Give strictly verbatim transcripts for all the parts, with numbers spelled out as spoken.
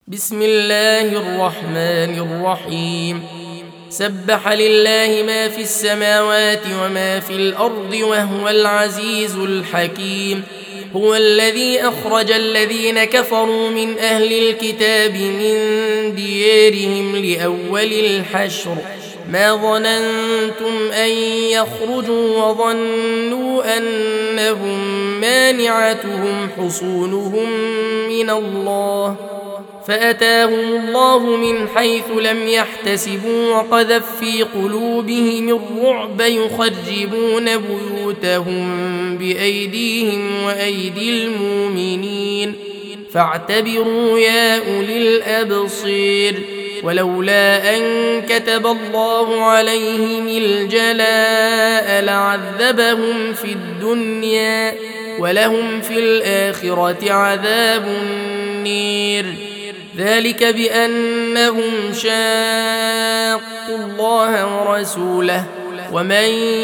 بسم الله الرحمن الرحيم. سبح لله ما في السماوات وما في الأرض وهو العزيز الحكيم. هو الذي أخرج الذين كفروا من أهل الكتاب من ديارهم لأول الحشر ما ظننتم أن يخرجوا وظنوا أنهم مانعتهم حصونهم من الله فأتاهم الله من حيث لم يحتسبوا وقذف في قلوبهم الرعب يخربون بيوتهم بأيديهم وأيدي المؤمنين فاعتبروا يا أولي الأبصير. ولولا أن كتب الله عليهم الجلاء لعذبهم في الدنيا ولهم في الآخرة عذاب النير ذلك بأنهم شاقوا الله ورسوله ومن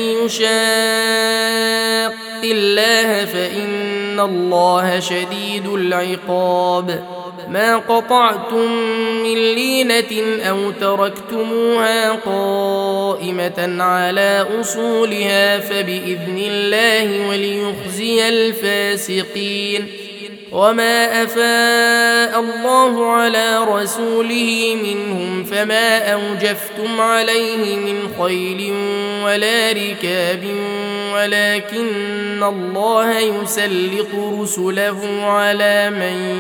يشاق الله فإن الله شديد العقاب. ما قطعتم من لينة أو تركتموها قائمة على أصولها فبإذن الله وليخزي الفاسقين. وما أفاء الله على رسوله منهم فما أوجفتم عليه من خيل ولا ركاب ولكن الله يسلط رسله على من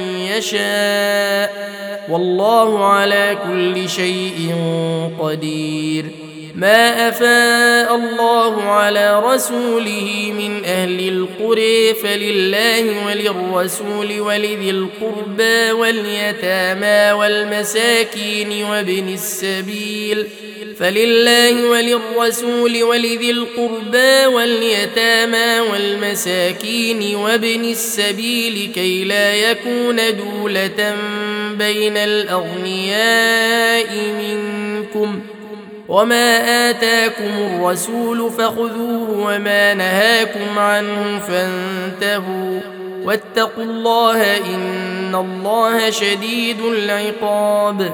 يشاء والله على كل شيء قدير. ما أفاء الله على رسوله من أهل القرى فلله وللرسول ولذي القربى واليتامى والمساكين وابن السبيل فلله وللرسول ولذي القربى واليتامى والمساكين وابن السبيل كي لا يكون دولة بين الأغنياء منكم. وما آتاكم الرسول فخذوه وما نهاكم عنه فانتهوا واتقوا الله إن الله شديد العقاب.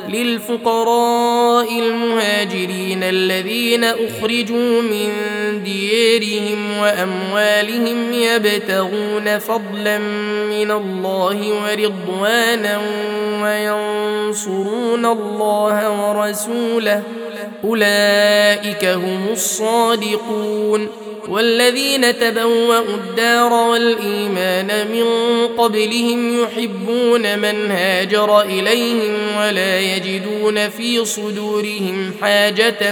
للفقراء المهاجرين الذين أخرجوا من ديارهم وأموالهم يبتغون فضلا من الله ورضوانا وينصرون الله ورسوله أولئك هم الصادقون. والذين تبوأوا الدار والإيمان من قبلهم يحبون من هاجر إليهم ولا يجدون في صدورهم حاجة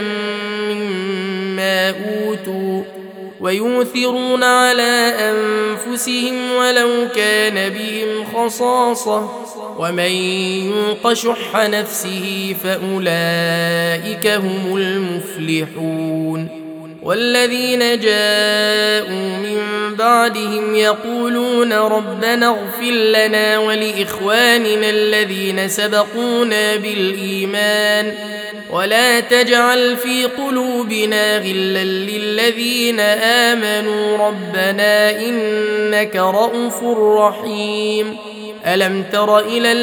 مما أوتوا ويؤثرون على أنفسهم ولو كان بهم خصاصة ومن يوق شح نفسه فأولئك هم المفلحون. والذين جاءوا من بعدهم يقولون ربنا اغفر لنا ولإخواننا الذين سبقونا بالإيمان ولا تجعل في قلوبنا غلا للذين آمنوا ربنا إنك رءوف رحيم. ألم تر إلى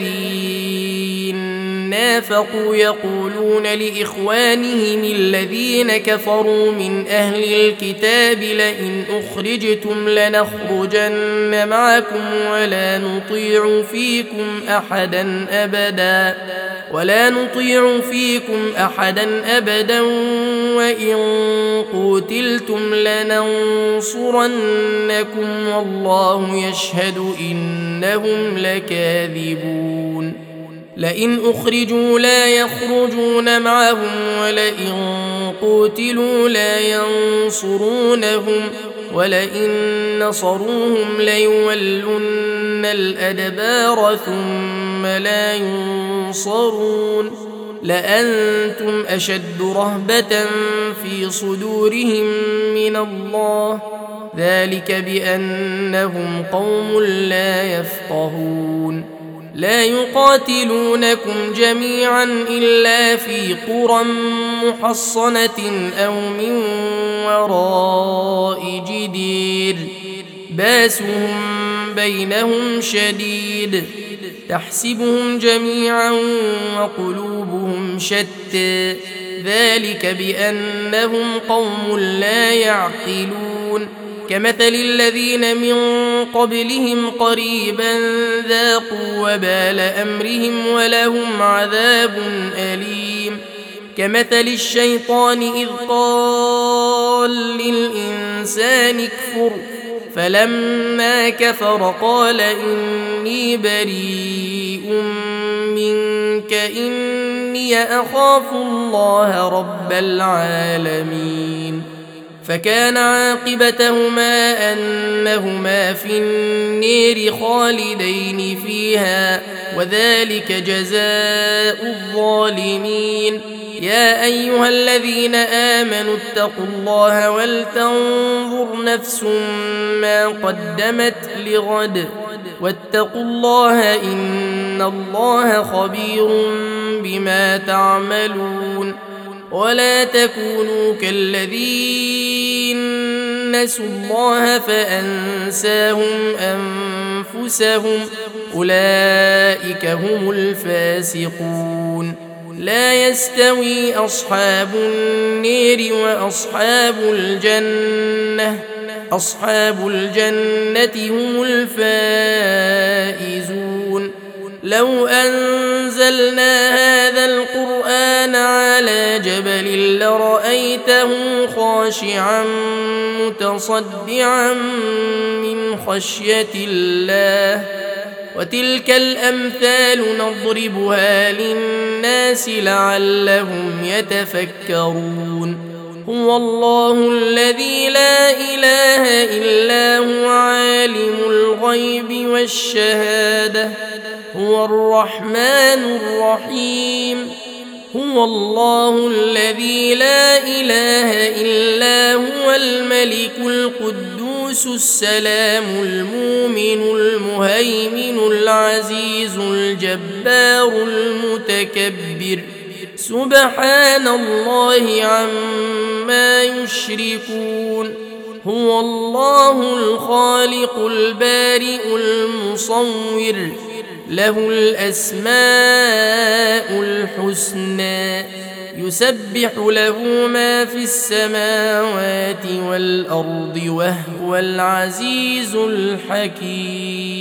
الذين نافقوا يقولون لإخوانهم الذين كفروا من أهل الكتاب لئن أخرجتم لنخرجن معكم ولا نطيع فيكم أحدا أبدا ولا نطيع فيكم أحدا أبدا وإن قتلتم لننصرنكم والله يشهد إنهم لكاذبون. لئن أخرجوا لا يخرجون معهم ولئن قتلوا لا ينصرونهم ولئن نصروهم ليولن الأدبار ثم لا ينصرون. لأنتم أشد رهبة في صدورهم من الله ذلك بأنهم قوم لا يفقهون. لا يقاتلونكم جميعا إلا في قرى محصنة أو من وراء جدير باسهم بينهم شديد تحسبهم جميعا وقلوبهم شتى ذلك بأنهم قوم لا يعقلون كمثل الذين من قبلهم قريبا ذاقوا وبال أمرهم ولهم عذاب أليم كمثل الشيطان إذ قال للإنسان اكفر فلما كفر قال إني بريء منك إني أخاف الله رب العالمين فكان عاقبتهما أنهما في النير خالدين فيها وذلك جزاء الظالمين يا أيها الذين آمنوا اتقوا الله ولتنظر نفس ما قدمت لغد واتقوا الله إن الله خبير بما تعملون ولا تكونوا كالذين نسوا الله فأنساهم أنفسهم أولئك هم الفاسقون لا يستوي أصحاب النير وأصحاب الجنة أصحاب الجنة هم الفائزون لو أنزلنا هذا القرآن على جبل لرأيته خاشعا متصدعا من خشية الله وتلك الأمثال نضربها للناس لعلهم يتفكرون هو الله الذي لا إله إلا هو عالم الغيب والشهادة هو الرحمن الرحيم هو الله الذي لا إله إلا هو الملك القدوس السلام المؤمن المهيمن العزيز الجبار المتكبر سبحان الله عما يشركون هو الله الخالق البارئ المصور له الأسماء الحسنى يسبح له ما في السماوات والأرض وهو العزيز الحكيم.